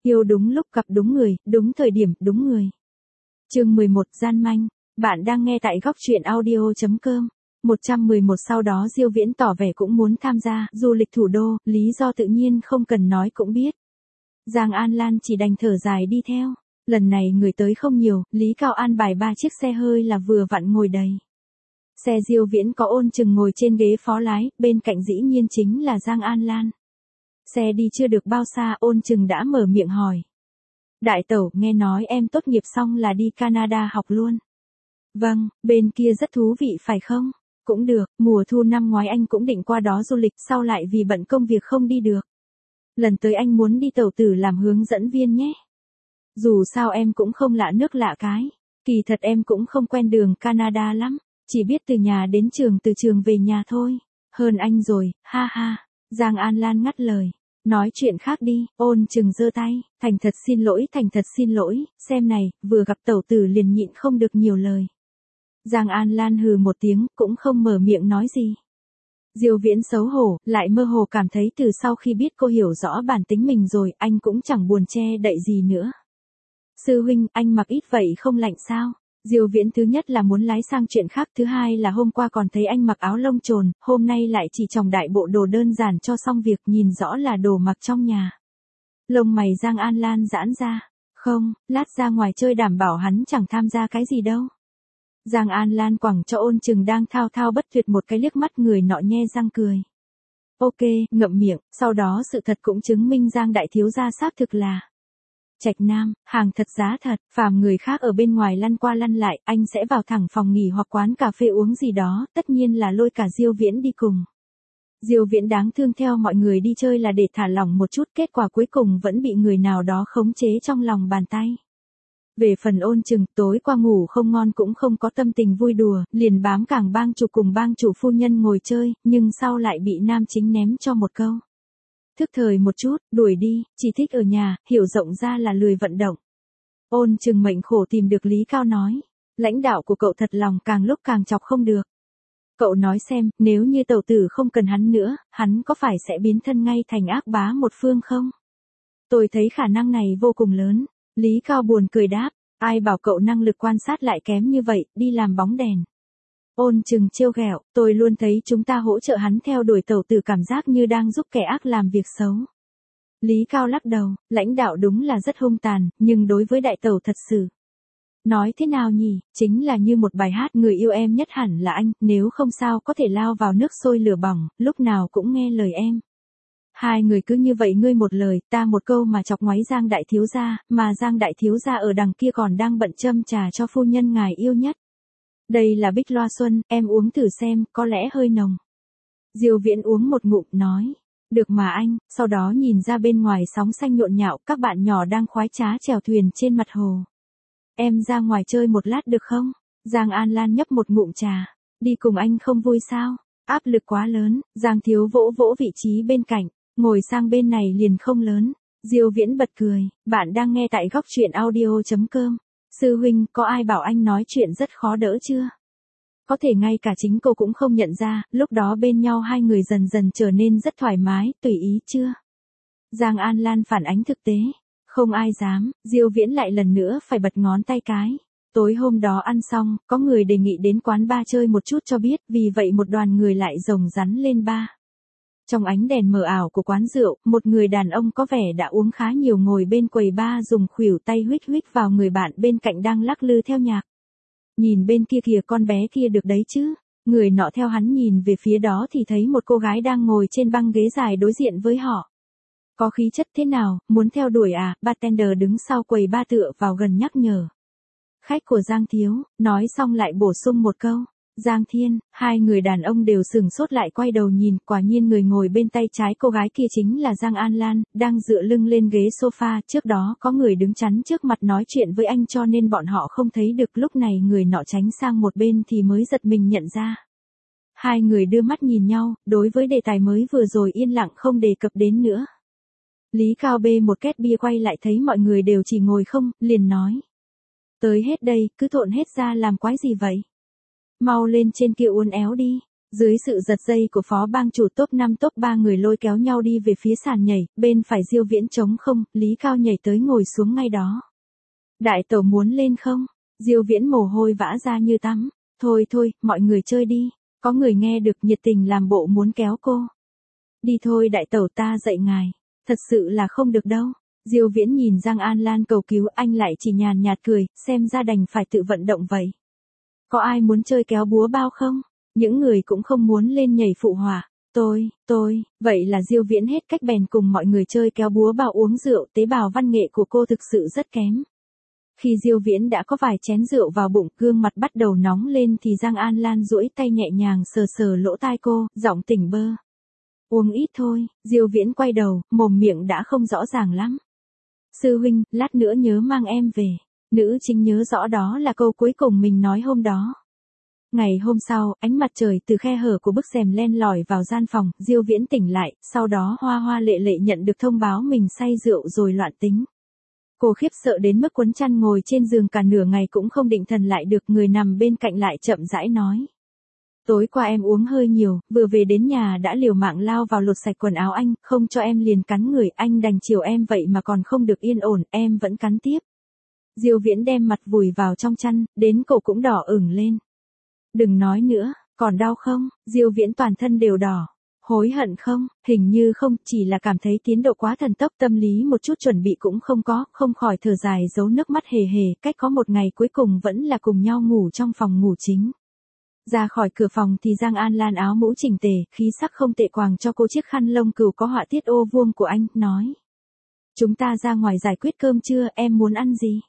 Yêu đúng lúc gặp đúng người, đúng thời điểm, đúng người. Chương 11 gian manh. Bạn đang nghe tại góc truyện audio.com. 111 sau đó Diêu Viễn tỏ vẻ cũng muốn tham gia du lịch thủ đô, lý do tự nhiên không cần nói cũng biết. Giang An Lan chỉ đành thở dài đi theo. Lần này người tới không nhiều, Lý Cao an bài 3 chiếc xe hơi là vừa vặn ngồi đầy. Xe Diêu Viễn có Ôn Chừng ngồi trên ghế phó lái, bên cạnh dĩ nhiên chính là Giang An Lan. Xe đi chưa được bao xa, Ôn Chừng đã mở miệng hỏi. Đại tẩu, nghe nói em tốt nghiệp xong là đi Canada học luôn. Vâng, bên kia rất thú vị phải không? Cũng được, mùa thu năm ngoái anh cũng định qua đó du lịch, sau lại vì bận công việc không đi được. Lần tới anh muốn đi tẩu tử làm hướng dẫn viên nhé. Dù sao em cũng không lạ nước lạ cái. Kỳ thật em cũng không quen đường Canada lắm. Chỉ biết từ nhà đến trường, từ trường về nhà thôi. Hơn anh rồi, ha ha. Giang An Lan ngắt lời. Nói chuyện khác đi. Ôn Chừng giơ tay. Thành thật xin lỗi. Xem này, vừa gặp tẩu tử liền nhịn không được nhiều lời. Giang An Lan hừ một tiếng, cũng không mở miệng nói gì. Diêu Viễn xấu hổ, lại mơ hồ cảm thấy từ sau khi biết cô hiểu rõ bản tính mình rồi, anh cũng chẳng buồn che đậy gì nữa. Sư huynh, anh mặc ít vậy không lạnh sao? Diêu Viễn thứ nhất là muốn lái sang chuyện khác, thứ hai là hôm qua còn thấy anh mặc áo lông trồn, hôm nay lại chỉ chòng đại bộ đồ đơn giản cho xong việc, nhìn rõ là đồ mặc trong nhà. Lông mày Giang An Lan giãn ra. Không, lát ra ngoài chơi đảm bảo hắn chẳng tham gia cái gì đâu. Giang An Lan quẳng cho Ôn Chừng đang thao thao bất tuyệt một cái liếc mắt, người nọ nhe răng cười. Ok, ngậm miệng, sau đó sự thật cũng chứng minh Giang đại thiếu gia xác thực là Trạch Nam, hàng thật giá thật, phàm người khác ở bên ngoài lăn qua lăn lại, anh sẽ vào thẳng phòng nghỉ hoặc quán cà phê uống gì đó, tất nhiên là lôi cả Diêu Viễn đi cùng. Diêu Viễn đáng thương theo mọi người đi chơi là để thả lỏng một chút, kết quả cuối cùng vẫn bị người nào đó khống chế trong lòng bàn tay. Về phần Ôn Chừng, tối qua ngủ không ngon cũng không có tâm tình vui đùa, liền bám cảng bang chủ cùng bang chủ phu nhân ngồi chơi, nhưng sau lại bị nam chính ném cho một câu. Thức thời một chút, đuổi đi, chỉ thích ở nhà, hiểu rộng ra là lười vận động. Ôn Chừng mệnh khổ tìm được Lý Cao nói. Lãnh đạo của cậu thật lòng càng lúc càng chọc không được. Cậu nói xem, nếu như tẩu tử không cần hắn nữa, hắn có phải sẽ biến thân ngay thành ác bá một phương không? Tôi thấy khả năng này vô cùng lớn. Lý Cao buồn cười đáp, ai bảo cậu năng lực quan sát lại kém như vậy, đi làm bóng đèn. Ôn Chừng trêu ghẹo, tôi luôn thấy chúng ta hỗ trợ hắn theo đuổi tẩu tử cảm giác như đang giúp kẻ ác làm việc xấu. Lý Cao lắc đầu, lãnh đạo đúng là rất hung tàn, nhưng đối với đại tẩu thật sự. Nói thế nào nhỉ, chính là như một bài hát, người yêu em nhất hẳn là anh, nếu không sao có thể lao vào nước sôi lửa bỏng, lúc nào cũng nghe lời em. Hai người cứ như vậy ngươi một lời, ta một câu mà chọc ngoáy Giang đại thiếu gia, mà Giang đại thiếu gia ở đằng kia còn đang bận châm trà cho phu nhân ngài yêu nhất. Đây là Bích Loa Xuân, em uống thử xem, có lẽ hơi nồng. Diêu Viễn uống một ngụm nói, được mà anh, sau đó nhìn ra bên ngoài sóng xanh nhộn nhạo, các bạn nhỏ đang khoái trá chèo thuyền trên mặt hồ. Em ra ngoài chơi một lát được không? Giang An Lan nhấp một ngụm trà, đi cùng anh không vui sao? Áp lực quá lớn, Giang thiếu vỗ vỗ vị trí bên cạnh, ngồi sang bên này liền không lớn. Diêu Viễn bật cười, bạn đang nghe tại góc truyện audio.com. Sư huynh, có ai bảo anh nói chuyện rất khó đỡ chưa? Có thể ngay cả chính cô cũng không nhận ra, lúc đó bên nhau hai người dần dần trở nên rất thoải mái, tùy ý chưa? Giang An Lan phản ánh thực tế. Không ai dám, Diêu Viễn lại lần nữa phải bật ngón tay cái. Tối hôm đó ăn xong, có người đề nghị đến quán bar chơi một chút cho biết, vì vậy một đoàn người lại rồng rắn lên bar. Trong ánh đèn mờ ảo của quán rượu, một người đàn ông có vẻ đã uống khá nhiều ngồi bên quầy bar dùng khuỷu tay huých huých vào người bạn bên cạnh đang lắc lư theo nhạc. Nhìn bên kia kìa, con bé kia được đấy chứ. Người nọ theo hắn nhìn về phía đó thì thấy một cô gái đang ngồi trên băng ghế dài đối diện với họ. Có khí chất thế nào, muốn theo đuổi à? Bartender đứng sau quầy bar tựa vào gần nhắc nhở. Khách của Giang thiếu, nói xong lại bổ sung một câu. Giang Thiên, hai người đàn ông đều sửng sốt lại quay đầu nhìn, quả nhiên người ngồi bên tay trái cô gái kia chính là Giang An Lan, đang dựa lưng lên ghế sofa, trước đó có người đứng chắn trước mặt nói chuyện với anh cho nên bọn họ không thấy được, lúc này người nọ tránh sang một bên thì mới giật mình nhận ra. Hai người đưa mắt nhìn nhau, đối với đề tài mới vừa rồi yên lặng không đề cập đến nữa. Lý Cao bê một két bia quay lại thấy mọi người đều chỉ ngồi không, liền nói. Tới hết đây, cứ thộn hết ra làm quái gì vậy? Mau lên trên kia uốn éo đi. Dưới sự giật dây của phó bang chủ top 5 top 3 người lôi kéo nhau đi về phía sàn nhảy, bên phải Diêu Viễn trống không, Lý Cao nhảy tới ngồi xuống ngay đó. Đại tẩu muốn lên không? Diêu Viễn mồ hôi vã ra như tắm. Thôi thôi, mọi người chơi đi. Có người nghe được nhiệt tình làm bộ muốn kéo cô. Đi thôi đại tẩu, ta dạy ngài. Thật sự là không được đâu. Diêu Viễn nhìn Giang An Lan cầu cứu, anh lại chỉ nhàn nhạt cười, xem ra đành phải tự vận động vậy. Có ai muốn chơi kéo búa bao không? Những người cũng không muốn lên nhảy phụ họa. Tôi, vậy là Diêu Viễn hết cách bèn cùng mọi người chơi kéo búa bao uống rượu, tế bào văn nghệ của cô thực sự rất kém. Khi Diêu Viễn đã có vài chén rượu vào bụng, gương mặt bắt đầu nóng lên thì Giang An Lan duỗi tay nhẹ nhàng sờ sờ lỗ tai cô, giọng tỉnh bơ. Uống ít thôi. Diêu Viễn quay đầu, mồm miệng đã không rõ ràng lắm. Sư huynh, lát nữa nhớ mang em về. Nữ chính nhớ rõ đó là câu cuối cùng mình nói hôm đó. Ngày hôm sau, ánh mặt trời từ khe hở của bức rèm len lỏi vào gian phòng, Diêu Viễn tỉnh lại, sau đó hoa hoa lệ lệ nhận được thông báo mình say rượu rồi loạn tính. Cô khiếp sợ đến mức quấn chăn ngồi trên giường cả nửa ngày cũng không định thần lại được, người nằm bên cạnh lại chậm rãi nói. Tối qua em uống hơi nhiều, vừa về đến nhà đã liều mạng lao vào lột sạch quần áo anh, không cho em liền cắn người, anh đành chiều em vậy mà còn không được yên ổn, em vẫn cắn tiếp. Diêu Viễn đem mặt vùi vào trong chăn, đến cổ cũng đỏ ửng lên. Đừng nói nữa, còn đau không? Diêu Viễn toàn thân đều đỏ. Hối hận không? Hình như không, chỉ là cảm thấy tiến độ quá thần tốc, tâm lý một chút chuẩn bị cũng không có, không khỏi thở dài giấu nước mắt hề hề, cách có một ngày cuối cùng vẫn là cùng nhau ngủ trong phòng ngủ chính. Ra khỏi cửa phòng thì Giang An Lan áo mũ chỉnh tề, khí sắc không tệ, quàng cho cô chiếc khăn lông cừu có họa tiết ô vuông của anh, nói. Chúng ta ra ngoài giải quyết cơm trưa, em muốn ăn gì?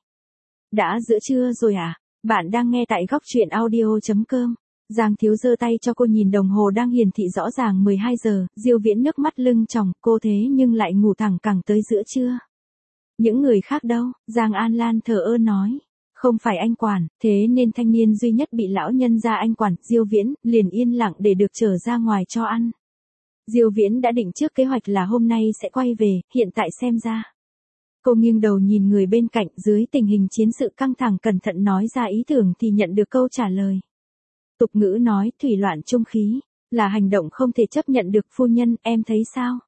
Đã giữa trưa rồi à? Bạn đang nghe tại góc truyện audio.com. Giang Thiếu giơ tay cho cô nhìn đồng hồ đang hiển thị rõ ràng 12 giờ, Diêu Viễn nước mắt lưng tròng, cô thế nhưng lại ngủ thẳng cẳng tới giữa trưa. Những người khác đâu? Giang An Lan thờ ơ nói. Không phải anh quản, thế nên thanh niên duy nhất bị lão nhân gia anh quản, Diêu Viễn, liền yên lặng để được trở ra ngoài cho ăn. Diêu Viễn đã định trước kế hoạch là hôm nay sẽ quay về, hiện tại xem ra. Cô nghiêng đầu nhìn người bên cạnh, dưới tình hình chiến sự căng thẳng cẩn thận nói ra ý tưởng thì nhận được câu trả lời. Tục ngữ nói, thủy loạn trung khí, là hành động không thể chấp nhận được, phu nhân, em thấy sao?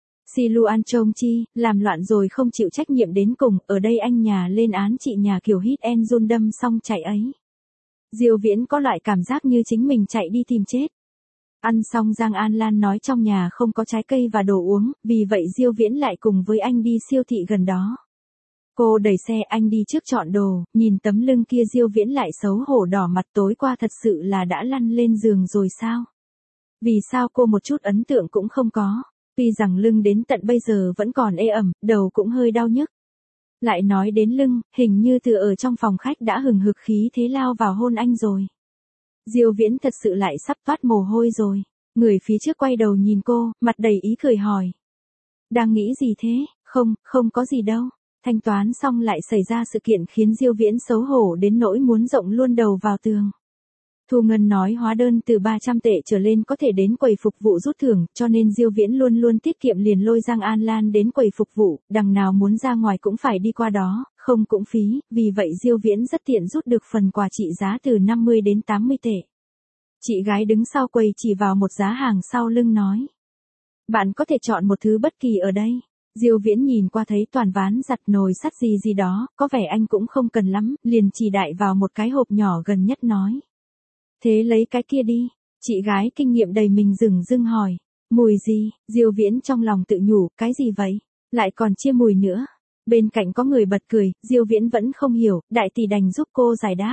Si Luan Chong Chi, làm loạn rồi không chịu trách nhiệm đến cùng, ở đây anh nhà lên án chị nhà kiểu hit and run đâm xong chạy ấy. Diêu Viễn có loại cảm giác như chính mình chạy đi tìm chết. Ăn xong Giang An Lan nói trong nhà không có trái cây và đồ uống, vì vậy Diêu Viễn lại cùng với anh đi siêu thị gần đó. Cô đẩy xe, anh đi trước chọn đồ, nhìn tấm lưng kia Diêu Viễn lại xấu hổ đỏ mặt, tối qua thật sự là đã lăn lên giường rồi sao? Vì sao cô một chút ấn tượng cũng không có? Tuy rằng lưng đến tận bây giờ vẫn còn ê ẩm, đầu cũng hơi đau nhức. Lại nói đến lưng, hình như từ ở trong phòng khách đã hừng hực khí thế lao vào hôn anh rồi. Diêu Viễn thật sự lại sắp toát mồ hôi rồi. Người phía trước quay đầu nhìn cô, mặt đầy ý cười hỏi. Đang nghĩ gì thế? Không có gì đâu. Thanh toán xong lại xảy ra sự kiện khiến Diêu Viễn xấu hổ đến nỗi muốn rộng luôn đầu vào tường. Thu Ngân nói hóa đơn từ 300 tệ trở lên có thể đến quầy phục vụ rút thưởng, cho nên Diêu Viễn luôn luôn tiết kiệm, liền lôi Giang An Lan đến quầy phục vụ, đằng nào muốn ra ngoài cũng phải đi qua đó, không cũng phí, vì vậy Diêu Viễn rất tiện rút được phần quà trị giá từ 50 đến 80 tệ. Chị gái đứng sau quầy chỉ vào một giá hàng sau lưng nói. Bạn có thể chọn một thứ bất kỳ ở đây. Diêu Viễn nhìn qua thấy toàn ván giặt nồi sắt gì đó, có vẻ anh cũng không cần lắm, liền chỉ đại vào một cái hộp nhỏ gần nhất nói. Thế lấy cái kia đi. Chị gái kinh nghiệm đầy mình dửng dưng hỏi. Mùi gì? Diêu Viễn trong lòng tự nhủ, cái gì vậy? Lại còn chia mùi nữa. Bên cạnh có người bật cười, Diêu Viễn vẫn không hiểu, đại tỷ đành giúp cô giải đáp.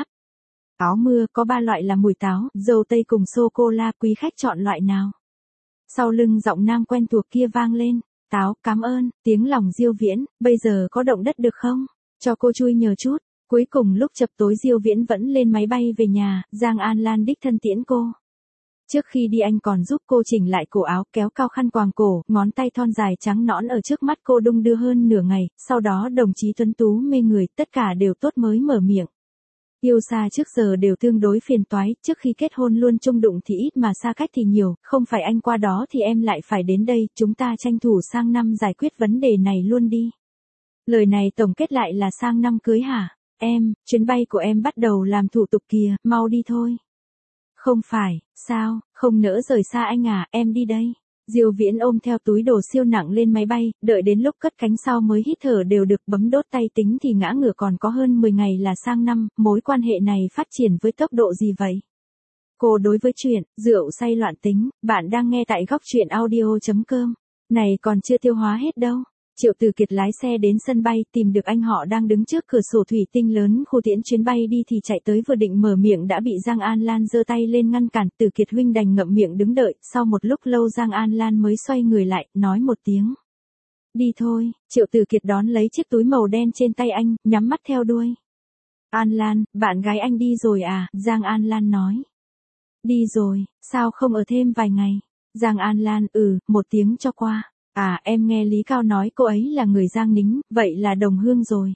Áo mưa có 3 loại là mùi táo, dâu tây cùng sô-cô-la, quý khách chọn loại nào? Sau lưng giọng nam quen thuộc kia vang lên. Táo, cảm ơn, tiếng lòng Diêu Viễn, bây giờ có động đất được không? Cho cô chui nhờ chút. Cuối cùng lúc chập tối Diêu Viễn vẫn lên máy bay về nhà, Giang An Lan đích thân tiễn cô. Trước khi đi anh còn giúp cô chỉnh lại cổ áo, kéo cao khăn quàng cổ, ngón tay thon dài trắng nõn ở trước mắt cô đung đưa hơn nửa ngày, sau đó đồng chí tuấn tú mê người, tất cả đều tốt mới mở miệng. Yêu xa trước giờ đều tương đối phiền toái, trước khi kết hôn luôn chung đụng thì ít mà xa cách thì nhiều, không phải anh qua đó thì em lại phải đến đây, chúng ta tranh thủ sang năm giải quyết vấn đề này luôn đi. Lời này tổng kết lại là sang năm cưới hả? Em, chuyến bay của em bắt đầu làm thủ tục kìa, mau đi thôi. Không phải, sao, không nỡ rời xa anh à, em đi đây. Diêu Viễn ôm theo túi đồ siêu nặng lên máy bay, đợi đến lúc cất cánh sau mới hít thở đều được, bấm đốt tay tính thì ngã ngửa còn có hơn 10 ngày là sang năm, mối quan hệ này phát triển với tốc độ gì vậy? Cô đối với chuyện, rượu say loạn tính, bạn đang nghe tại góc truyện audio.com. Này còn chưa tiêu hóa hết đâu. Triệu Từ Kiệt lái xe đến sân bay, tìm được anh họ đang đứng trước cửa sổ thủy tinh lớn khu tiễn chuyến bay đi thì chạy tới, vừa định mở miệng đã bị Giang An Lan giơ tay lên ngăn cản. Từ Kiệt huynh đành ngậm miệng đứng đợi, sau một lúc lâu Giang An Lan mới xoay người lại, nói một tiếng. Đi thôi. Triệu Từ Kiệt đón lấy chiếc túi màu đen trên tay anh, nhắm mắt theo đuôi. An Lan, bạn gái anh đi rồi à? Giang An Lan nói. Đi rồi, sao không ở thêm vài ngày? Giang An Lan, một tiếng cho qua. À, em nghe Lý Cao nói cô ấy là người Giang Nính, vậy là đồng hương rồi.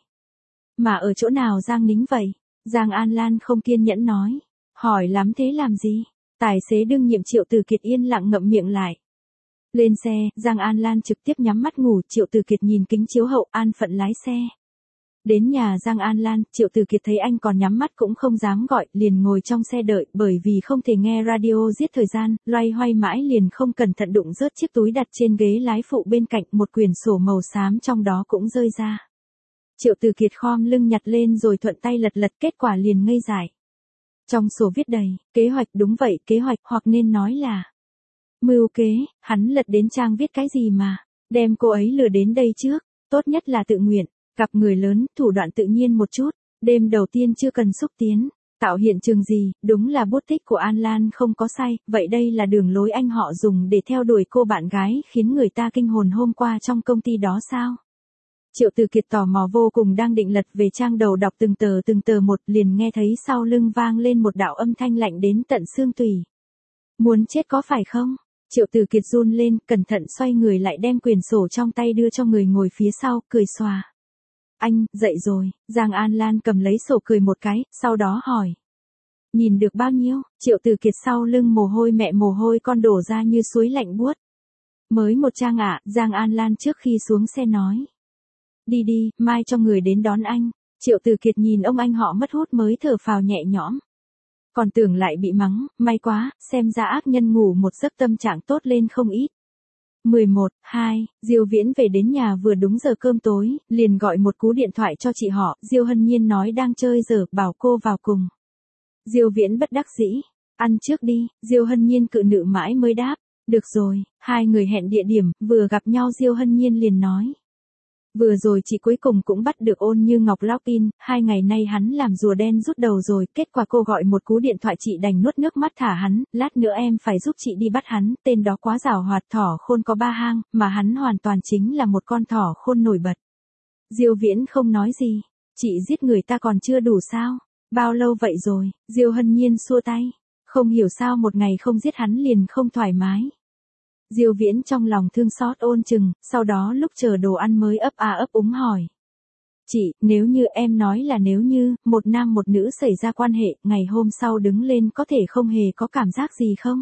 Mà ở chỗ nào Giang Nính vậy? Giang An Lan không kiên nhẫn nói. Hỏi lắm thế làm gì? Tài xế đương nhiệm Triệu Từ Kiệt yên lặng ngậm miệng lại. Lên xe, Giang An Lan trực tiếp nhắm mắt ngủ, Triệu Từ Kiệt nhìn kính chiếu hậu an phận lái xe. Đến nhà Giang An Lan, Triệu Từ Kiệt thấy anh còn nhắm mắt cũng không dám gọi, liền ngồi trong xe đợi, bởi vì không thể nghe radio giết thời gian, loay hoay mãi liền không cẩn thận đụng rớt chiếc túi đặt trên ghế lái phụ bên cạnh, một quyển sổ màu xám trong đó cũng rơi ra. Triệu Từ Kiệt khom lưng nhặt lên rồi thuận tay lật lật, kết quả liền ngây dại. Trong sổ viết đầy, kế hoạch, đúng vậy, kế hoạch, hoặc nên nói là mưu kế. Hắn lật đến trang viết cái gì mà đem cô ấy lừa đến đây trước, tốt nhất là tự nguyện. Gặp người lớn, thủ đoạn tự nhiên một chút, đêm đầu tiên chưa cần xúc tiến, tạo hiện trường gì, đúng là bút tích của An Lan không có sai, vậy đây là đường lối anh họ dùng để theo đuổi cô bạn gái khiến người ta kinh hồn hôm qua trong công ty đó sao? Triệu Từ Kiệt tò mò vô cùng, đang định lật về trang đầu đọc từng tờ một, liền nghe thấy sau lưng vang lên một đạo âm thanh lạnh đến tận xương tủy. Muốn chết có phải không? Triệu Từ Kiệt run lên, cẩn thận xoay người lại đem quyển sổ trong tay đưa cho người ngồi phía sau, cười xòa. Anh, dậy rồi. Giang An Lan cầm lấy sổ cười một cái, sau đó hỏi. Nhìn được bao nhiêu? Triệu Từ Kiệt sau lưng mồ hôi mẹ mồ hôi con đổ ra như suối lạnh buốt. Mới một trang ạ, Giang An Lan trước khi xuống xe nói. Đi đi, mai cho người đến đón anh. Triệu Từ Kiệt nhìn ông anh họ mất hút mới thở phào nhẹ nhõm. Còn tưởng lại bị mắng, may quá, xem ra ác nhân ngủ một giấc tâm trạng tốt lên không ít. 11/2, Diêu Viễn về đến nhà vừa đúng giờ cơm tối, liền gọi một cú điện thoại cho chị họ, Diêu Hân Nhiên nói đang chơi giờ, bảo cô vào cùng. Diêu Viễn bất đắc dĩ, ăn trước đi, Diêu Hân Nhiên cự nữ mãi mới đáp, được rồi, hai người hẹn địa điểm, vừa gặp nhau Diêu Hân Nhiên liền nói. Vừa rồi chị cuối cùng cũng bắt được Ôn Như Ngọc login, 2 ngày nay hắn làm rùa đen rút đầu rồi, kết quả cô gọi một cú điện thoại chị đành nuốt nước mắt thả hắn, lát nữa em phải giúp chị đi bắt hắn, tên đó quá giàu hoạt, thỏ khôn có 3 hang, mà hắn hoàn toàn chính là một con thỏ khôn nổi bật. Diêu Viễn không nói gì, chị giết người ta còn chưa đủ sao? Bao lâu vậy rồi? Diêu Hân Nhiên xua tay, không hiểu sao một ngày không giết hắn liền không thoải mái. Diêu Viễn trong lòng thương xót Ôn Chừng, sau đó lúc chờ đồ ăn mới ấp úng hỏi. Chị, nếu như em nói là nếu như, một nam một nữ xảy ra quan hệ, ngày hôm sau đứng lên có thể không hề có cảm giác gì không?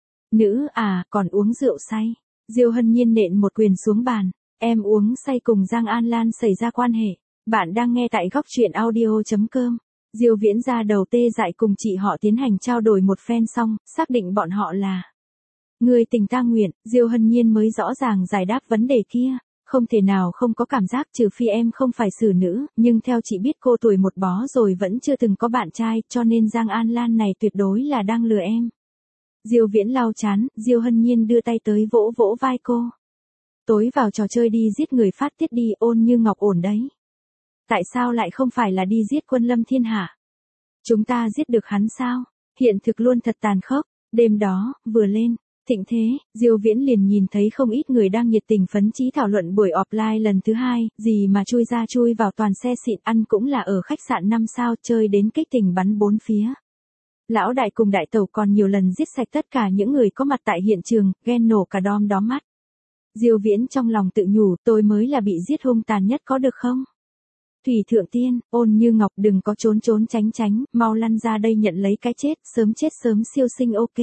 Nữ à, còn uống rượu say. Diêu Hân Nhiên nện một quyền xuống bàn. Em uống say cùng Giang An Lan xảy ra quan hệ. Bạn đang nghe tại góc truyện audio.com. Diêu Viễn ra đầu tê dại cùng chị họ tiến hành trao đổi một phen xong, xác định bọn họ là người tình ta nguyện, Diêu Hân Nhiên mới rõ ràng giải đáp vấn đề kia. Không thể nào không có cảm giác, trừ phi em không phải xử nữ, nhưng theo chị biết cô tuổi một bó rồi vẫn chưa từng có bạn trai, cho nên Giang An Lan này tuyệt đối là đang lừa em. Diêu Viễn lau chán, Diêu Hân Nhiên đưa tay tới vỗ vỗ vai cô. Tối vào trò chơi đi giết người phát tiết đi, Ôn Như Ngọc ổn đấy. Tại sao lại không phải là đi giết Quân Lâm Thiên Hạ? Chúng ta giết được hắn sao? Hiện thực luôn thật tàn khốc. Đêm đó, vừa lên thịnh thế, Diêu Viễn liền nhìn thấy không ít người đang nhiệt tình phấn chí thảo luận buổi offline lần thứ 2, gì mà chui ra chui vào toàn xe xịn, ăn cũng là ở khách sạn 5 sao, chơi đến kích tình bắn bốn phía. Lão đại cùng đại tẩu còn nhiều lần giết sạch tất cả những người có mặt tại hiện trường, ghen nổ cả đom đóm mắt. Diêu Viễn trong lòng tự nhủ, tôi mới là bị giết hung tàn nhất có được không? Thủy Thượng Tiên, Ôn Như Ngọc đừng có trốn tránh, mau lăn ra đây nhận lấy cái chết sớm siêu sinh ok.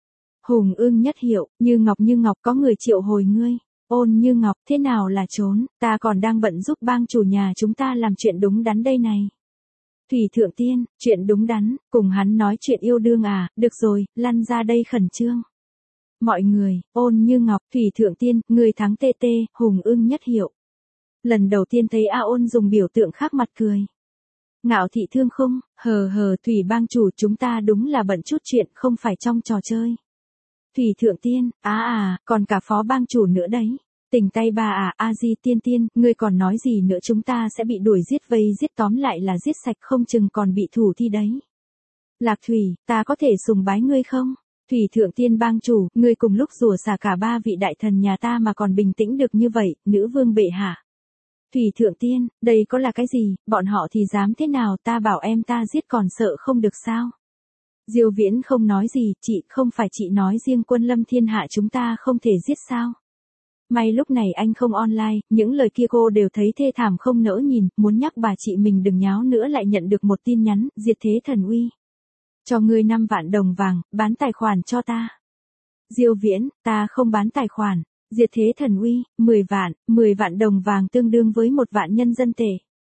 Hùng Ưng Nhất Hiệu, Như Ngọc có người triệu hồi ngươi. Ôn Như Ngọc, thế nào là trốn, ta còn đang bận giúp bang chủ nhà chúng ta làm chuyện đúng đắn đây này. Thủy Thượng Tiên, chuyện đúng đắn, cùng hắn nói chuyện yêu đương à, được rồi, lăn ra đây khẩn trương. Mọi người, Ôn Như Ngọc, Thủy Thượng Tiên, người thắng tê tê, hùng ưng nhất hiệu. Lần đầu tiên thấy A Ôn dùng biểu tượng khác mặt cười. Ngạo thị thương khung, hờ Thủy bang chủ chúng ta đúng là bận chút chuyện không phải trong trò chơi. Thủy Thượng Tiên, còn cả phó bang chủ nữa đấy. Tình tay bà A-di tiên, ngươi còn nói gì nữa chúng ta sẽ bị đuổi giết vây giết tóm lại là giết sạch không chừng còn bị thủ thi đấy. Lạc Thủy, ta có thể sùng bái ngươi không? Thủy Thượng Tiên bang chủ, ngươi cùng lúc rủa xả cả ba vị đại thần nhà ta mà còn bình tĩnh được như vậy, nữ vương bệ hạ. Thủy Thượng Tiên, đây có là cái gì, bọn họ thì dám thế nào ta bảo em ta giết còn sợ không được sao? Diêu Viễn không nói gì, chị không phải chị nói riêng quân lâm thiên hạ chúng ta không thể giết sao? May lúc này anh không online, những lời kia cô đều thấy thê thảm không nỡ nhìn, muốn nhắc bà chị mình đừng nháo nữa lại nhận được một tin nhắn, diệt thế thần uy. Cho ngươi 5 vạn đồng vàng, bán tài khoản cho ta. Diêu Viễn, ta không bán tài khoản. Diệt thế thần uy, 10 vạn đồng vàng tương đương với 1 vạn nhân dân tệ.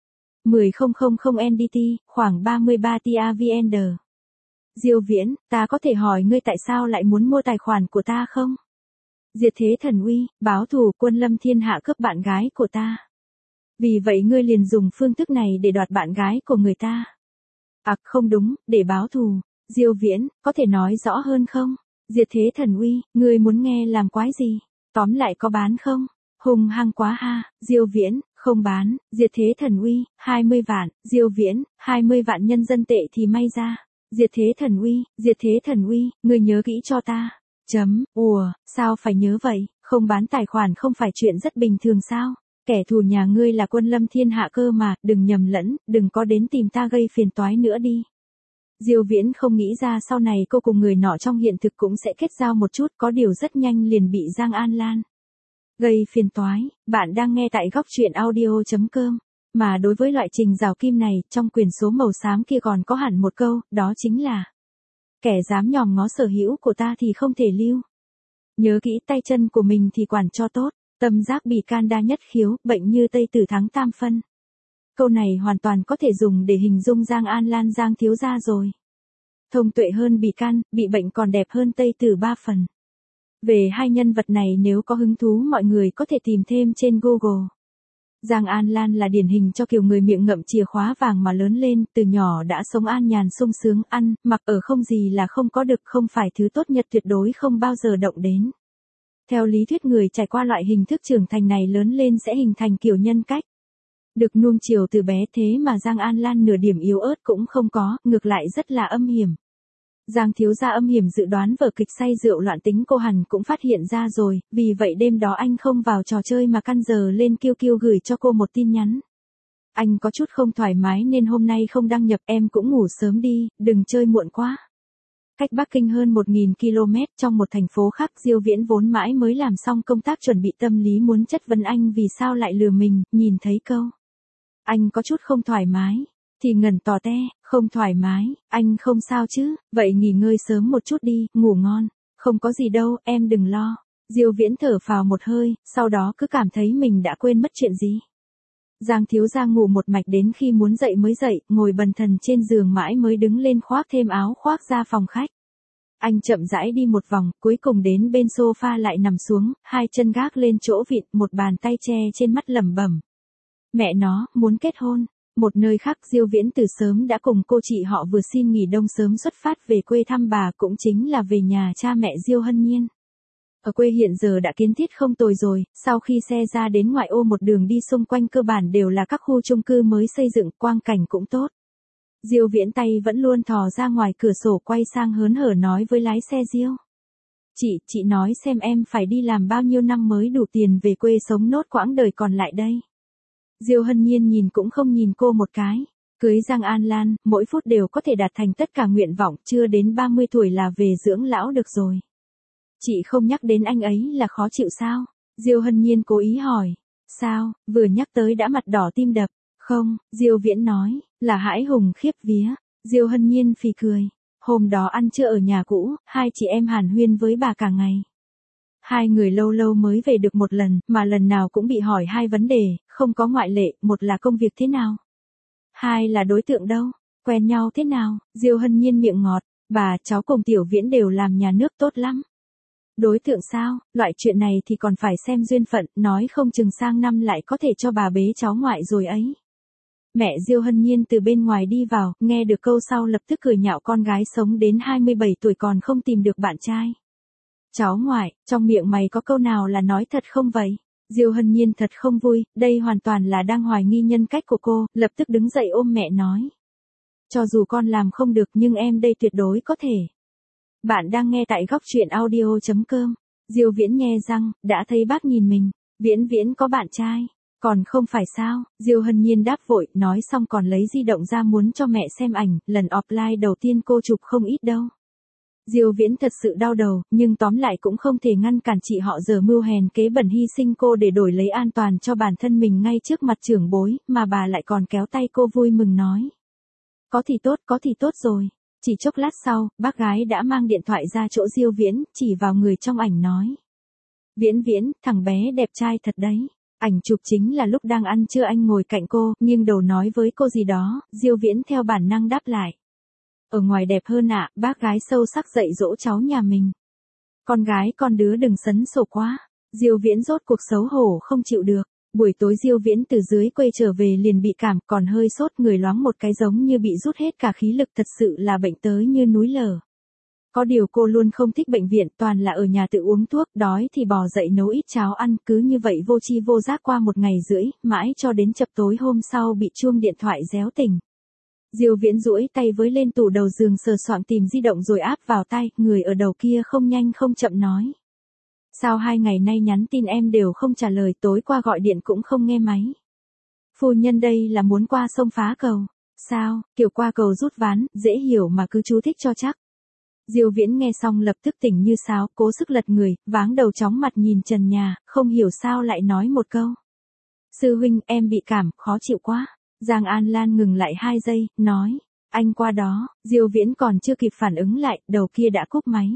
10.000 NDT, khoảng 33 TRVN. Diêu Viễn, ta có thể hỏi ngươi tại sao lại muốn mua tài khoản của ta không? Diệt thế thần uy, báo thù quân lâm thiên hạ cướp bạn gái của ta. Vì vậy ngươi liền dùng phương thức này để đoạt bạn gái của người ta. Không đúng, để báo thù. Diêu Viễn, có thể nói rõ hơn không? Diệt thế thần uy, ngươi muốn nghe làm quái gì? Tóm lại có bán không? Hùng hăng quá ha, Diêu Viễn, không bán, diệt thế thần uy, 20 vạn, Diêu Viễn, 20 vạn nhân dân tệ thì may ra. Diệt thế thần uy, ngươi nhớ kỹ cho ta. Sao phải nhớ vậy, không bán tài khoản không phải chuyện rất bình thường sao? Kẻ thù nhà ngươi là quân lâm thiên hạ cơ mà, đừng nhầm lẫn, đừng có đến tìm ta gây phiền toái nữa đi. Diêu Viễn không nghĩ ra sau này cô cùng người nọ trong hiện thực cũng sẽ kết giao một chút, có điều rất nhanh liền bị Giang An Lan gây phiền toái. Bạn đang nghe tại góc truyện audio.com. Mà đối với loại trình rào kim này, trong quyển số màu xám kia còn có hẳn một câu, đó chính là: kẻ dám nhòm ngó sở hữu của ta thì không thể lưu. Nhớ kỹ tay chân của mình thì quản cho tốt, tâm giác bị can đa nhất khiếu, bệnh như Tây Tử tháng tam phân. Câu này hoàn toàn có thể dùng để hình dung Giang An Lan Giang thiếu gia rồi. Thông tuệ hơn bị can, bị bệnh còn đẹp hơn Tây Tử 3 phần. Về hai nhân vật này nếu có hứng thú mọi người có thể tìm thêm trên Google. Giang An Lan là điển hình cho kiểu người miệng ngậm chìa khóa vàng mà lớn lên, từ nhỏ đã sống an nhàn sung sướng, ăn, mặc ở không gì là không có được, không phải thứ tốt nhất tuyệt đối không bao giờ động đến. Theo lý thuyết người trải qua loại hình thức trưởng thành này lớn lên sẽ hình thành kiểu nhân cách. Được nuông chiều từ bé thế mà Giang An Lan nửa điểm yếu ớt cũng không có, ngược lại rất là âm hiểm. Giang thiếu gia âm hiểm dự đoán vở kịch say rượu loạn tính cô hẳn cũng phát hiện ra rồi, vì vậy đêm đó anh không vào trò chơi mà căn giờ lên QQ gửi cho cô một tin nhắn. Anh có chút không thoải mái nên hôm nay không đăng nhập, em cũng ngủ sớm đi, đừng chơi muộn quá. Cách Bắc Kinh hơn 1.000 km trong một thành phố khác, Diêu Viễn vốn mãi mới làm xong công tác chuẩn bị tâm lý muốn chất vấn anh vì sao lại lừa mình, nhìn thấy câu anh có chút không thoải mái thì ngẩn tò te, không thoải mái, anh không sao chứ, vậy nghỉ ngơi sớm một chút đi, ngủ ngon, không có gì đâu, em đừng lo. Diêu Viễn thở phào một hơi, sau đó cứ cảm thấy mình đã quên mất chuyện gì. Giang thiếu gia ngủ một mạch đến khi muốn dậy mới dậy, ngồi bần thần trên giường mãi mới đứng lên khoác thêm áo khoác ra phòng khách. Anh chậm rãi đi một vòng, cuối cùng đến bên sofa lại nằm xuống, hai chân gác lên chỗ vịn, một bàn tay che trên mắt lẩm bẩm. Mẹ nó, muốn kết hôn. Một nơi khác, Diêu Viễn từ sớm đã cùng cô chị họ vừa xin nghỉ đông sớm xuất phát về quê thăm bà, cũng chính là về nhà cha mẹ Diêu Hân Nhiên. Ở quê hiện giờ đã kiến thiết không tồi rồi, sau khi xe ra đến ngoại ô một đường đi xung quanh cơ bản đều là các khu chung cư mới xây dựng, quang cảnh cũng tốt. Diêu Viễn tay vẫn luôn thò ra ngoài cửa sổ quay sang hớn hở nói với lái xe Diêu. Chị nói xem em phải đi làm bao nhiêu năm mới đủ tiền về quê sống nốt quãng đời còn lại đây. Diêu Hân Nhiên nhìn cũng không nhìn cô một cái. Cưới Giang An Lan, mỗi phút đều có thể đạt thành tất cả nguyện vọng, chưa đến 30 tuổi là về dưỡng lão được rồi. Chị không nhắc đến anh ấy là khó chịu sao? Diêu Hân Nhiên cố ý hỏi. Sao, vừa nhắc tới đã mặt đỏ tim đập. Không, Diêu Viễn nói, là hãi hùng khiếp vía. Diêu Hân Nhiên phì cười. Hôm đó ăn trưa ở nhà cũ, hai chị em hàn huyên với bà cả ngày. Hai người lâu lâu mới về được một lần, mà lần nào cũng bị hỏi hai vấn đề, không có ngoại lệ, một là công việc thế nào, hai là đối tượng đâu. Quen nhau thế nào? Diêu Hân Nhiên miệng ngọt, bà, cháu cùng Tiểu Viễn đều làm nhà nước tốt lắm. Đối tượng sao, loại chuyện này thì còn phải xem duyên phận, nói không chừng sang năm lại có thể cho bà bế cháu ngoại rồi ấy. Mẹ Diêu Hân Nhiên từ bên ngoài đi vào, nghe được câu sau lập tức cười nhạo con gái sống đến 27 tuổi còn không tìm được bạn trai. Cháu ngoại, trong miệng mày có câu nào là nói thật không vậy? Diêu Hân Nhiên thật không vui, đây hoàn toàn là đang hoài nghi nhân cách của cô, lập tức đứng dậy ôm mẹ nói. Cho dù con làm không được nhưng em đây tuyệt đối có thể. Bạn đang nghe tại góc truyện audio.com. Diêu Viễn nhe răng, đã thấy bác nhìn mình, Viễn có bạn trai. Còn không phải sao, Diêu Hân Nhiên đáp vội, nói xong còn lấy di động ra muốn cho mẹ xem ảnh, lần offline đầu tiên cô chụp không ít đâu. Diêu Viễn thật sự đau đầu, nhưng tóm lại cũng không thể ngăn cản chị họ giờ mưu hèn kế bẩn hy sinh cô để đổi lấy an toàn cho bản thân mình ngay trước mặt trưởng bối, mà bà lại còn kéo tay cô vui mừng nói. Có thì tốt rồi. Chỉ chốc lát sau, bác gái đã mang điện thoại ra chỗ Diêu Viễn, chỉ vào người trong ảnh nói. Viễn, thằng bé đẹp trai thật đấy. Ảnh chụp chính là lúc đang ăn trưa anh ngồi cạnh cô, nghiêng đầu nói với cô gì đó, Diêu Viễn theo bản năng đáp lại. Ở ngoài đẹp hơn ạ, bác gái sâu sắc dạy dỗ cháu nhà mình. Con gái con đứa đừng sấn sổ quá. Diêu Viễn rốt cuộc xấu hổ không chịu được. Buổi tối Diêu Viễn từ dưới quê trở về liền bị cảm, còn hơi sốt, người loáng một cái giống như bị rút hết cả khí lực, thật sự là bệnh tới như núi lở. Có điều cô luôn không thích bệnh viện, toàn là ở nhà tự uống thuốc, đói thì bò dậy nấu ít cháo ăn, cứ như vậy vô tri vô giác qua 1 ngày rưỡi, mãi cho đến chập tối hôm sau bị chuông điện thoại réo tỉnh. Diêu Viễn duỗi tay với lên tủ đầu giường sờ soạng tìm di động rồi áp vào tai, người ở đầu kia không nhanh không chậm nói. Sao 2 ngày nay nhắn tin em đều không trả lời, tối qua gọi điện cũng không nghe máy. Phu nhân đây là muốn qua sông phá cầu. Sao, kiểu qua cầu rút ván, dễ hiểu mà cứ chú thích cho chắc. Diêu Viễn nghe xong lập tức tỉnh như sáo, cố sức lật người, váng đầu chóng mặt nhìn trần nhà, không hiểu sao lại nói một câu. Sư huynh, em bị cảm, khó chịu quá. Giang An Lan ngừng lại 2 giây, nói. Anh qua đó, Diêu Viễn còn chưa kịp phản ứng lại, đầu kia đã cúp máy.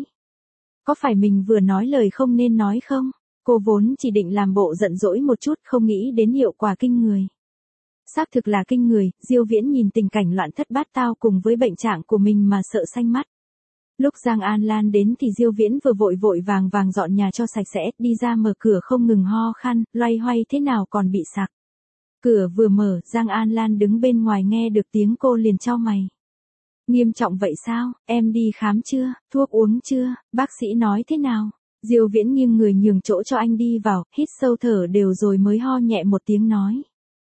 Có phải mình vừa nói lời không nên nói không? Cô vốn chỉ định làm bộ giận dỗi một chút, không nghĩ đến hiệu quả kinh người. Xác thực là kinh người, Diêu Viễn nhìn tình cảnh loạn thất bát tao cùng với bệnh trạng của mình mà sợ xanh mắt. Lúc Giang An Lan đến thì Diêu Viễn vừa vội vàng dọn nhà cho sạch sẽ, đi ra mở cửa không ngừng ho khan, loay hoay thế nào còn bị sặc. Cửa vừa mở, Giang An Lan đứng bên ngoài nghe được tiếng cô liền chau mày. Nghiêm trọng vậy sao, em đi khám chưa, thuốc uống chưa, bác sĩ nói thế nào? Diêu Viễn nghiêng người nhường chỗ cho anh đi vào, hít sâu thở đều rồi mới ho nhẹ một tiếng nói.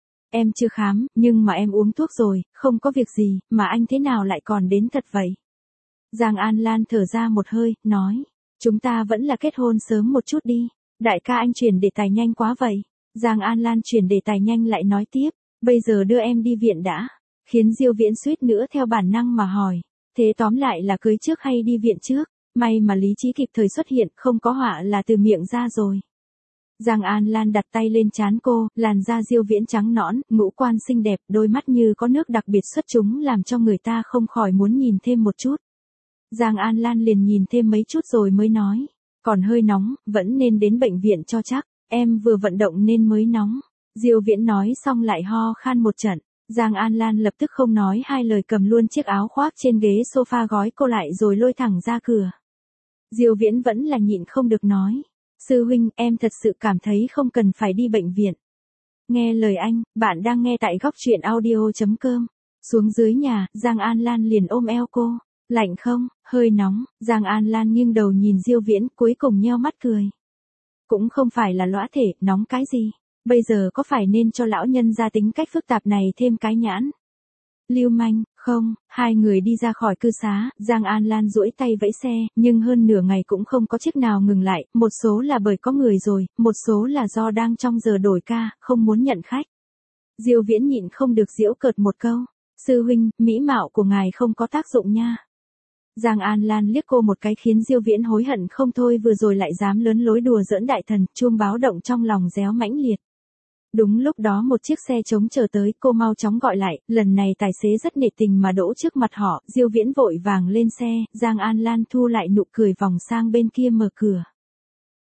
Em chưa khám, nhưng mà em uống thuốc rồi, không có việc gì, mà anh thế nào lại còn đến thật vậy? Giang An Lan thở ra một hơi, nói. Chúng ta vẫn là kết hôn sớm một chút đi. Đại ca anh chuyển đề tài nhanh quá vậy. Giang An Lan chuyển đề tài nhanh lại nói tiếp. Bây giờ đưa em đi viện đã. Khiến Diêu Viễn suýt nữa theo bản năng mà hỏi. Thế tóm lại là cưới trước hay đi viện trước? May mà lý trí kịp thời xuất hiện, không có họa là từ miệng ra rồi. Giang An Lan đặt tay lên trán cô, làn da Diêu Viễn trắng nõn, ngũ quan xinh đẹp, đôi mắt như có nước đặc biệt xuất chúng làm cho người ta không khỏi muốn nhìn thêm một chút. Giang An Lan liền nhìn thêm mấy chút rồi mới nói. Còn hơi nóng, vẫn nên đến bệnh viện cho chắc, em vừa vận động nên mới nóng. Diêu Viễn nói xong lại ho khan một trận. Giang An Lan lập tức không nói hai lời cầm luôn chiếc áo khoác trên ghế sofa gói cô lại rồi lôi thẳng ra cửa. Diêu Viễn vẫn là nhịn không được nói. Sư huynh, em thật sự cảm thấy không cần phải đi bệnh viện. Nghe lời anh, bạn đang nghe tại góc truyện audio.com. Xuống dưới nhà, Giang An Lan liền ôm eo cô. Lạnh không, hơi nóng, Giang An Lan nghiêng đầu nhìn Diêu Viễn, cuối cùng nheo mắt cười. Cũng không phải là lõa thể, nóng cái gì. Bây giờ có phải nên cho lão nhân gia tính cách phức tạp này thêm cái nhãn? Lưu manh, không, hai người đi ra khỏi cư xá, Giang An Lan duỗi tay vẫy xe, nhưng hơn nửa ngày cũng không có chiếc nào ngừng lại, một số là bởi có người rồi, một số là do đang trong giờ đổi ca, không muốn nhận khách. Diêu Viễn nhịn không được giễu cợt một câu, sư huynh, mỹ mạo của ngài không có tác dụng nha. Giang An Lan liếc cô một cái khiến Diêu Viễn hối hận không thôi, vừa rồi lại dám lớn lối đùa giỡn đại thần, chuông báo động trong lòng réo mãnh liệt. Đúng lúc đó một chiếc xe trống chờ tới, cô mau chóng gọi lại, lần này tài xế rất nể tình mà đỗ trước mặt họ, Diêu Viễn vội vàng lên xe, Giang An Lan thu lại nụ cười vòng sang bên kia mở cửa.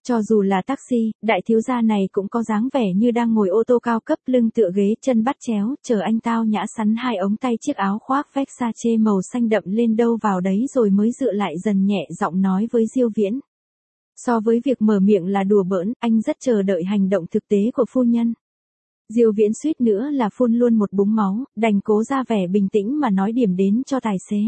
Cho dù là taxi, đại thiếu gia này cũng có dáng vẻ như đang ngồi ô tô cao cấp, lưng tựa ghế, chân bắt chéo, chờ anh tao nhã sắn hai ống tay chiếc áo khoác Versace màu xanh đậm lên đâu vào đấy rồi mới dựa lại dần nhẹ giọng nói với Diêu Viễn. So với việc mở miệng là đùa bỡn, anh rất chờ đợi hành động thực tế của phu nhân. Diêu Viễn suýt nữa là phun luôn một búng máu, đành cố ra vẻ bình tĩnh mà nói điểm đến cho tài xế.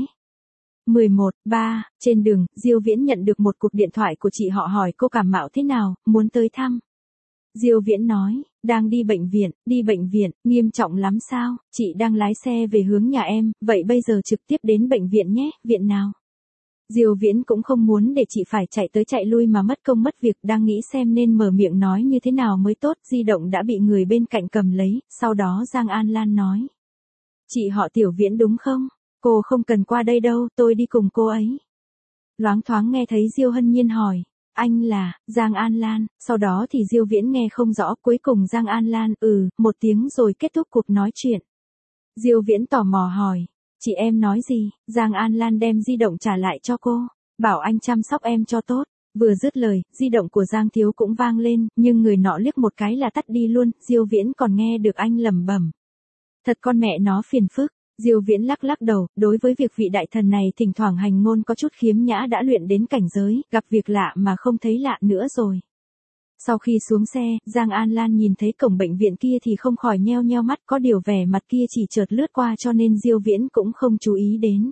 11:3, trên đường, Diêu Viễn nhận được một cuộc điện thoại của chị họ hỏi cô cảm mạo thế nào, muốn tới thăm. Diêu Viễn nói, đang đi bệnh viện, nghiêm trọng lắm sao, chị đang lái xe về hướng nhà em, vậy bây giờ trực tiếp đến bệnh viện nhé, viện nào. Diêu Viễn cũng không muốn để chị phải chạy tới chạy lui mà mất công mất việc, đang nghĩ xem nên mở miệng nói như thế nào mới tốt, di động đã bị người bên cạnh cầm lấy, sau đó Giang An Lan nói. Chị họ Tiểu Viễn đúng không? Cô không cần qua đây đâu, tôi đi cùng cô ấy. Loáng thoáng nghe thấy Diêu Hân Nhiên hỏi, anh là, Giang An Lan, sau đó thì Diêu Viễn nghe không rõ, cuối cùng Giang An Lan, một tiếng rồi kết thúc cuộc nói chuyện. Diêu Viễn tò mò hỏi, chị em nói gì? Giang An Lan đem di động trả lại cho cô, bảo anh chăm sóc em cho tốt. Vừa dứt lời, di động của Giang Thiếu cũng vang lên, nhưng người nọ liếc một cái là tắt đi luôn, Diêu Viễn còn nghe được anh lẩm bẩm. Thật con mẹ nó phiền phức. Diêu Viễn lắc lắc đầu, đối với việc vị đại thần này thỉnh thoảng hành ngôn có chút khiếm nhã đã luyện đến cảnh giới, gặp việc lạ mà không thấy lạ nữa rồi. Sau khi xuống xe, Giang An Lan nhìn thấy cổng bệnh viện kia thì không khỏi nheo nheo mắt, có điều vẻ mặt kia chỉ chợt lướt qua cho nên Diêu Viễn cũng không chú ý đến.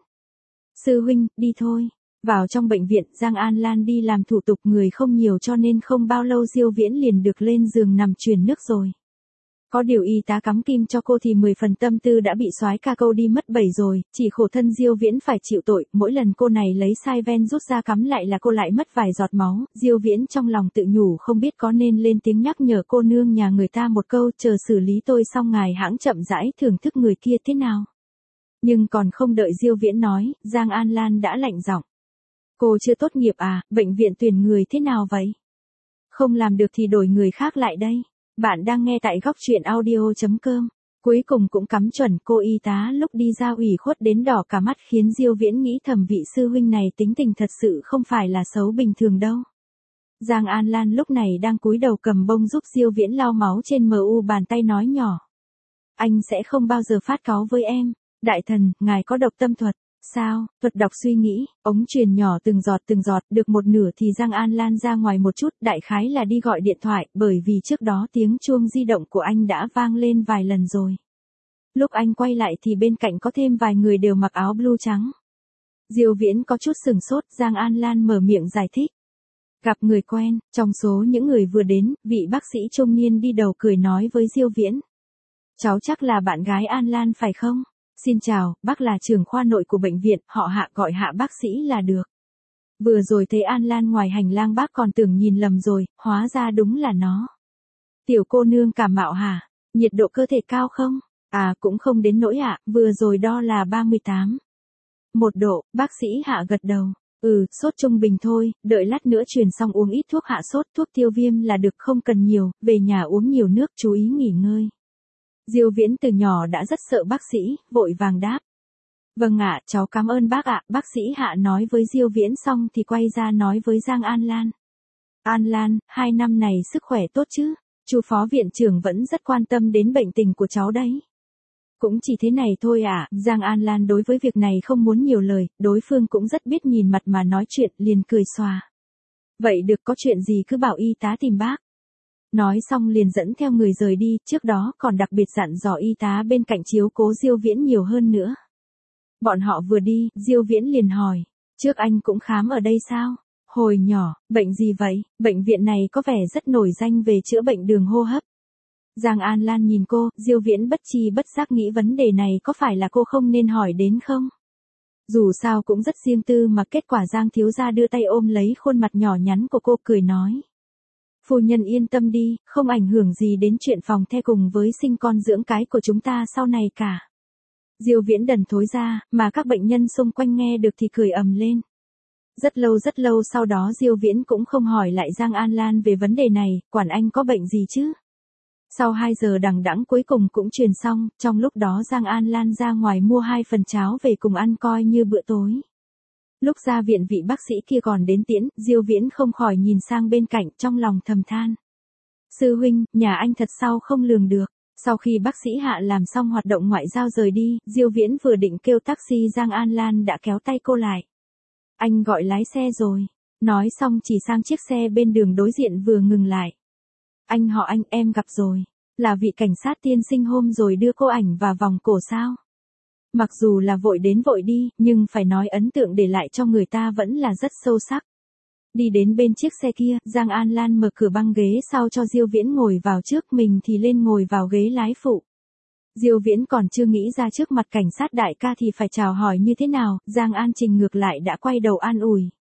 Sư huynh, đi thôi. Vào trong bệnh viện, Giang An Lan đi làm thủ tục, người không nhiều cho nên không bao lâu Diêu Viễn liền được lên giường nằm truyền nước rồi. Có điều y tá cắm kim cho cô thì 10 phần tâm tư đã bị soái ca câu đi mất 7 rồi, chỉ khổ thân Diêu Viễn phải chịu tội, mỗi lần cô này lấy sai ven rút ra cắm lại là cô lại mất vài giọt máu, Diêu Viễn trong lòng tự nhủ không biết có nên lên tiếng nhắc nhở cô nương nhà người ta một câu, chờ xử lý tôi xong ngài hãng chậm rãi thưởng thức người kia thế nào. Nhưng còn không đợi Diêu Viễn nói, Giang An Lan đã lạnh giọng. Cô chưa tốt nghiệp à, bệnh viện tuyển người thế nào vậy? Không làm được thì đổi người khác lại đây. Bạn đang nghe tại góc truyện audio.com. Cuối cùng cũng cắm chuẩn, cô y tá lúc đi ra ủy khuất đến đỏ cả mắt khiến Diêu Viễn nghĩ thầm vị sư huynh này tính tình thật sự không phải là xấu bình thường đâu. Giang An Lan lúc này đang cúi đầu cầm bông giúp Diêu Viễn lau máu trên mu bàn tay nói nhỏ. Anh sẽ không bao giờ phát cáu với em. Đại thần, ngài có độc tâm thuật. Sao? Thuật đọc suy nghĩ, ống truyền nhỏ từng giọt, được một nửa thì Giang An Lan ra ngoài một chút, đại khái là đi gọi điện thoại, bởi vì trước đó tiếng chuông di động của anh đã vang lên vài lần rồi. Lúc anh quay lại thì bên cạnh có thêm vài người đều mặc áo blue trắng. Diêu Viễn có chút sừng sốt, Giang An Lan mở miệng giải thích. Gặp người quen, trong số những người vừa đến, vị bác sĩ trung niên đi đầu cười nói với Diêu Viễn. Cháu chắc là bạn gái An Lan phải không? Xin chào, bác là trưởng khoa nội của bệnh viện, họ Hạ gọi Hạ bác sĩ là được. Vừa rồi thấy An Lan ngoài hành lang bác còn tưởng nhìn lầm rồi, hóa ra đúng là nó. Tiểu cô nương cảm mạo hả? Nhiệt độ cơ thể cao không? À cũng không đến nỗi ạ, vừa rồi đo là 38. 1 độ, bác sĩ Hạ gật đầu. Sốt trung bình thôi, đợi lát nữa truyền xong uống ít thuốc hạ sốt, thuốc tiêu viêm là được, không cần nhiều, về nhà uống nhiều nước, chú ý nghỉ ngơi. Diêu Viễn từ nhỏ đã rất sợ bác sĩ, vội vàng đáp. Vâng ạ, cháu cảm ơn bác ạ, bác sĩ Hạ nói với Diêu Viễn xong thì quay ra nói với Giang An Lan. An Lan, 2 năm này sức khỏe tốt chứ? Chu phó viện trưởng vẫn rất quan tâm đến bệnh tình của cháu đấy. Cũng chỉ thế này thôi ạ, Giang An Lan đối với việc này không muốn nhiều lời, đối phương cũng rất biết nhìn mặt mà nói chuyện, liền cười xòa. Vậy được, có chuyện gì cứ bảo y tá tìm bác. Nói xong liền dẫn theo người rời đi, trước đó còn đặc biệt dặn dò y tá bên cạnh chiếu cố Diêu Viễn nhiều hơn nữa. Bọn họ vừa đi, Diêu Viễn liền hỏi, trước anh cũng khám ở đây sao? Hồi nhỏ, bệnh gì vậy? Bệnh viện này có vẻ rất nổi danh về chữa bệnh đường hô hấp. Giang An Lan nhìn cô, Diêu Viễn bất tri bất giác nghĩ vấn đề này có phải là cô không nên hỏi đến không? Dù sao cũng rất riêng tư mà, kết quả Giang thiếu gia đưa tay ôm lấy khuôn mặt nhỏ nhắn của cô cười nói. Phu nhân yên tâm đi, không ảnh hưởng gì đến chuyện phòng the cùng với sinh con dưỡng cái của chúng ta sau này cả. Diêu Viễn đần thối ra, mà các bệnh nhân xung quanh nghe được thì cười ầm lên. Rất lâu sau đó Diêu Viễn cũng không hỏi lại Giang An Lan về vấn đề này, quản anh có bệnh gì chứ. Sau 2 giờ đằng đẵng cuối cùng cũng truyền xong, trong lúc đó Giang An Lan ra ngoài mua 2 phần cháo về cùng ăn coi như bữa tối. Lúc ra viện vị bác sĩ kia còn đến tiễn, Diêu Viễn không khỏi nhìn sang bên cạnh trong lòng thầm than. Sư huynh, nhà anh thật sao không lường được. Sau khi bác sĩ Hạ làm xong hoạt động ngoại giao rời đi, Diêu Viễn vừa định kêu taxi Giang An Lan đã kéo tay cô lại. Anh gọi lái xe rồi. Nói xong chỉ sang chiếc xe bên đường đối diện vừa ngừng lại. Anh họ Anh, em gặp rồi. Là vị cảnh sát tiên sinh hôm rồi đưa cô ảnh và vòng cổ sao? Mặc dù là vội đến vội đi, nhưng phải nói ấn tượng để lại cho người ta vẫn là rất sâu sắc. Đi đến bên chiếc xe kia, Giang An Lan mở cửa băng ghế sau cho Diêu Viễn ngồi vào trước, mình thì lên ngồi vào ghế lái phụ. Diêu Viễn còn chưa nghĩ ra trước mặt cảnh sát đại ca thì phải chào hỏi như thế nào, Giang An Trình ngược lại đã quay đầu an ủi.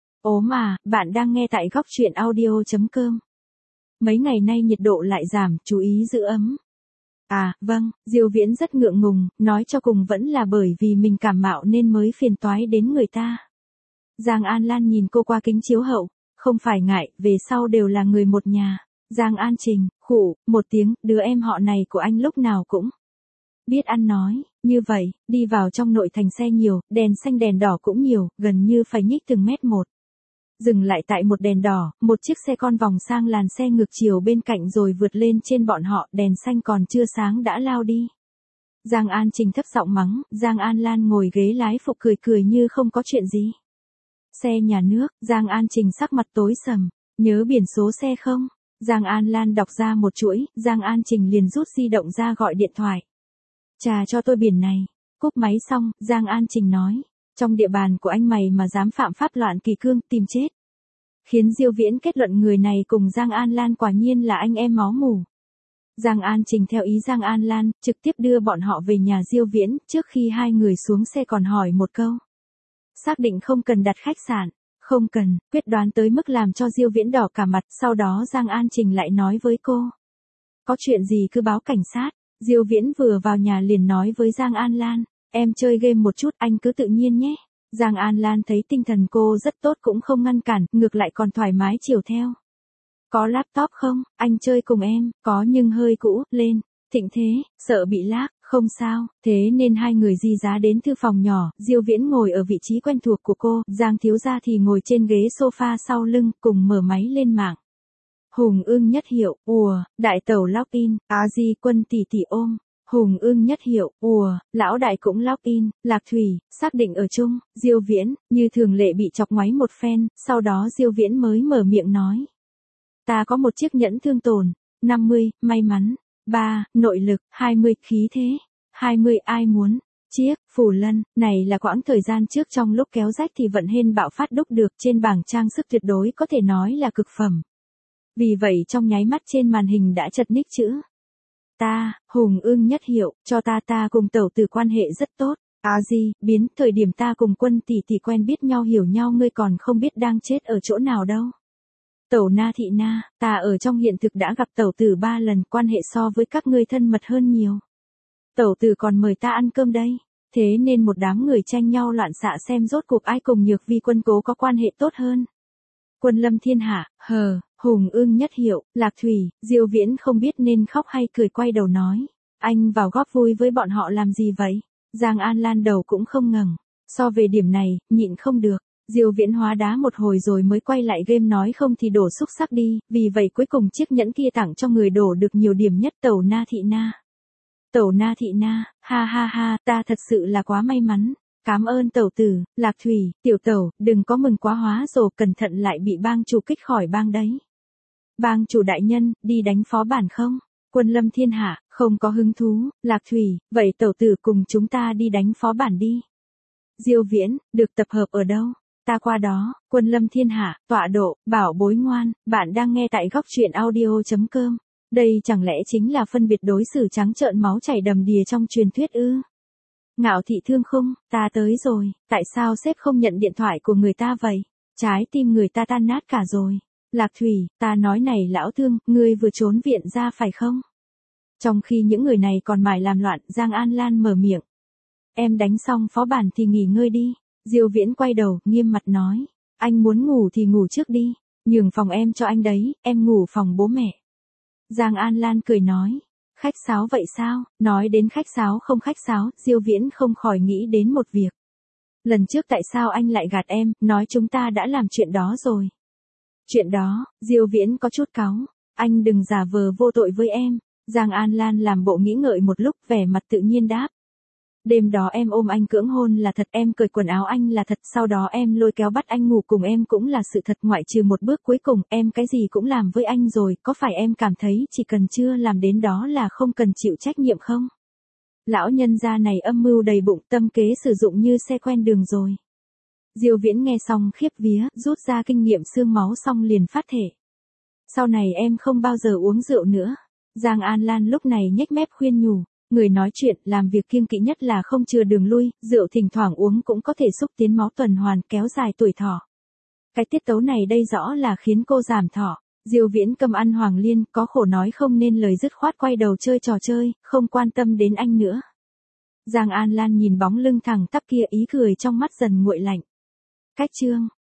Ố mà, bạn đang nghe tại góc truyện audio.com. Mấy ngày nay nhiệt độ lại giảm, chú ý giữ ấm. À, vâng, Diêu Viễn rất ngượng ngùng, nói cho cùng vẫn là bởi vì mình cảm mạo nên mới phiền toái đến người ta. Giang An Lan nhìn cô qua kính chiếu hậu, không phải ngại, về sau đều là người một nhà. Giang An Trình, khụ, một tiếng, đứa em họ này của anh lúc nào cũng biết ăn nói, như vậy, đi vào trong nội thành xe nhiều, đèn xanh đèn đỏ cũng nhiều, gần như phải nhích từng mét một. Dừng lại tại một đèn đỏ, một chiếc xe con vòng sang làn xe ngược chiều bên cạnh rồi vượt lên trên bọn họ, đèn xanh còn chưa sáng đã lao đi. Giang An Trình thấp giọng mắng, Giang An Lan ngồi ghế lái phụ cười cười như không có chuyện gì. Xe nhà nước, Giang An Trình sắc mặt tối sầm, nhớ biển số xe không? Giang An Lan đọc ra một chuỗi, Giang An Trình liền rút di động ra gọi điện thoại. Trà cho tôi biển này. Cúp máy xong, Giang An Trình nói, trong địa bàn của anh mày mà dám phạm pháp loạn kỷ cương, tìm chết. Khiến Diêu Viễn kết luận người này cùng Giang An Lan quả nhiên là anh em máu mủ. Giang An Trình theo ý Giang An Lan, trực tiếp đưa bọn họ về nhà Diêu Viễn, trước khi hai người xuống xe còn hỏi một câu. Xác định không cần đặt khách sạn, không cần, quyết đoán tới mức làm cho Diêu Viễn đỏ cả mặt, sau đó Giang An Trình lại nói với cô. Có chuyện gì cứ báo cảnh sát. Diêu Viễn vừa vào nhà liền nói với Giang An Lan, em chơi game một chút, anh cứ tự nhiên nhé. Giang An Lan thấy tinh thần cô rất tốt cũng không ngăn cản, ngược lại còn thoải mái chiều theo. Có laptop không, anh chơi cùng em, có nhưng hơi cũ, lên. Thịnh thế, sợ bị lag, không sao, thế nên hai người di giá đến thư phòng nhỏ, Diêu Viễn ngồi ở vị trí quen thuộc của cô, Giang thiếu gia thì ngồi trên ghế sofa sau lưng, cùng mở máy lên mạng. Hùng Ưng Nhất Hiệu, ùa, đại tẩu login, Di Quân tỷ tỷ ôm. Hùng Ưng Nhất Hiệu, ùa, lão đại cũng login, Lạc Thủy, xác định ở chung, Diêu Viễn, như thường lệ bị chọc ngoáy một phen, sau đó Diêu Viễn mới mở miệng nói. Ta có một chiếc nhẫn thương tổn, 50, may mắn, 3, nội lực, 20, khí thế, 20, ai muốn. Chiếc, Phủ Lân, này là quãng thời gian trước trong lúc kéo rách thì vận hên bạo phát đúc được trên bảng trang sức tuyệt đối có thể nói là cực phẩm. Vì vậy trong nháy mắt trên màn hình đã chật ních chữ. Ta, Hùng Ưng Nhất Hiệu, cho ta cùng tẩu tử quan hệ rất tốt. Di, biến, thời điểm ta cùng Quân tỷ tỷ quen biết nhau hiểu nhau ngươi còn không biết đang chết ở chỗ nào đâu. Tẩu Na Thị Na, ta ở trong hiện thực đã gặp tẩu tử 3 lần, quan hệ so với các ngươi thân mật hơn nhiều. Tẩu tử còn mời ta ăn cơm đây. Thế nên một đám người tranh nhau loạn xạ xem rốt cuộc ai cùng Nhược Vi Quân cố có quan hệ tốt hơn. Quân Lâm Thiên Hạ, Hùng Ưng Nhất Hiệu, Lạc Thủy, Diêu Viễn không biết nên khóc hay cười quay đầu nói. Anh vào góp vui với bọn họ làm gì vậy? Giang An Lan đầu cũng không ngẩng. So về điểm này, nhịn không được. Diêu Viễn hóa đá một hồi rồi mới quay lại game nói không thì đổ xúc sắc đi, vì vậy cuối cùng chiếc nhẫn kia tặng cho người đổ được nhiều điểm nhất tẩu Na Thị Na. Tẩu Na Thị Na, ha ha ha, ta thật sự là quá may mắn. Cảm ơn tẩu tử, Lạc Thủy, tiểu tẩu, đừng có mừng quá hóa rồ, cẩn thận lại bị bang chủ kích khỏi bang đấy. Bang chủ đại nhân, đi đánh phó bản không? Quân Lâm Thiên Hạ, không có hứng thú, Lạc Thủy, vậy tẩu tử cùng chúng ta đi đánh phó bản đi. Diêu Viễn, được tập hợp ở đâu? Ta qua đó. Quân Lâm Thiên Hạ, tọa độ, bảo bối ngoan, bạn đang nghe tại góc truyện audio.com. Đây chẳng lẽ chính là phân biệt đối xử trắng trợn máu chảy đầm đìa trong truyền thuyết ư? Ngạo Thị Thương Khung, ta tới rồi, tại sao sếp không nhận điện thoại của người ta vậy? Trái tim người ta tan nát cả rồi. Lạc Thủy, ta nói này lão Thương, ngươi vừa trốn viện ra phải không? Trong khi những người này còn mải làm loạn, Giang An Lan mở miệng. Em đánh xong phó bản thì nghỉ ngơi đi. Diêu Viễn quay đầu, nghiêm mặt nói. Anh muốn ngủ thì ngủ trước đi. Nhường phòng em cho anh đấy, em ngủ phòng bố mẹ. Giang An Lan cười nói. Khách sáo vậy sao? Nói đến khách sáo không khách sáo, Diêu Viễn không khỏi nghĩ đến một việc. Lần trước tại sao anh lại gạt em, nói chúng ta đã làm chuyện đó rồi. Chuyện đó, Diêu Viễn có chút cáu. Anh đừng giả vờ vô tội với em. Giang An Lan làm bộ nghĩ ngợi một lúc, vẻ mặt tự nhiên đáp. Đêm đó em ôm anh cưỡng hôn là thật, em cởi quần áo anh là thật, sau đó em lôi kéo bắt anh ngủ cùng em cũng là sự thật, ngoại trừ một bước cuối cùng, em cái gì cũng làm với anh rồi, có phải em cảm thấy chỉ cần chưa làm đến đó là không cần chịu trách nhiệm không? Lão nhân gia này âm mưu đầy bụng, tâm kế sử dụng như xe quen đường rồi. Diêu Viễn nghe xong khiếp vía, rút ra kinh nghiệm xương máu xong liền phát thể. Sau này em không bao giờ uống rượu nữa. Giang An Lan lúc này nhếch mép khuyên nhủ. Người nói chuyện, làm việc kiêng kỵ nhất là không chừa đường lui, rượu thỉnh thoảng uống cũng có thể xúc tiến máu tuần hoàn, kéo dài tuổi thọ. Cái tiết tấu này đây rõ là khiến cô giảm thọ. Diêu Viễn cầm ăn Hoàng Liên, có khổ nói không nên lời, dứt khoát quay đầu chơi trò chơi, không quan tâm đến anh nữa. Giang An Lan nhìn bóng lưng thẳng tắp kia, ý cười trong mắt dần nguội lạnh. Cách chương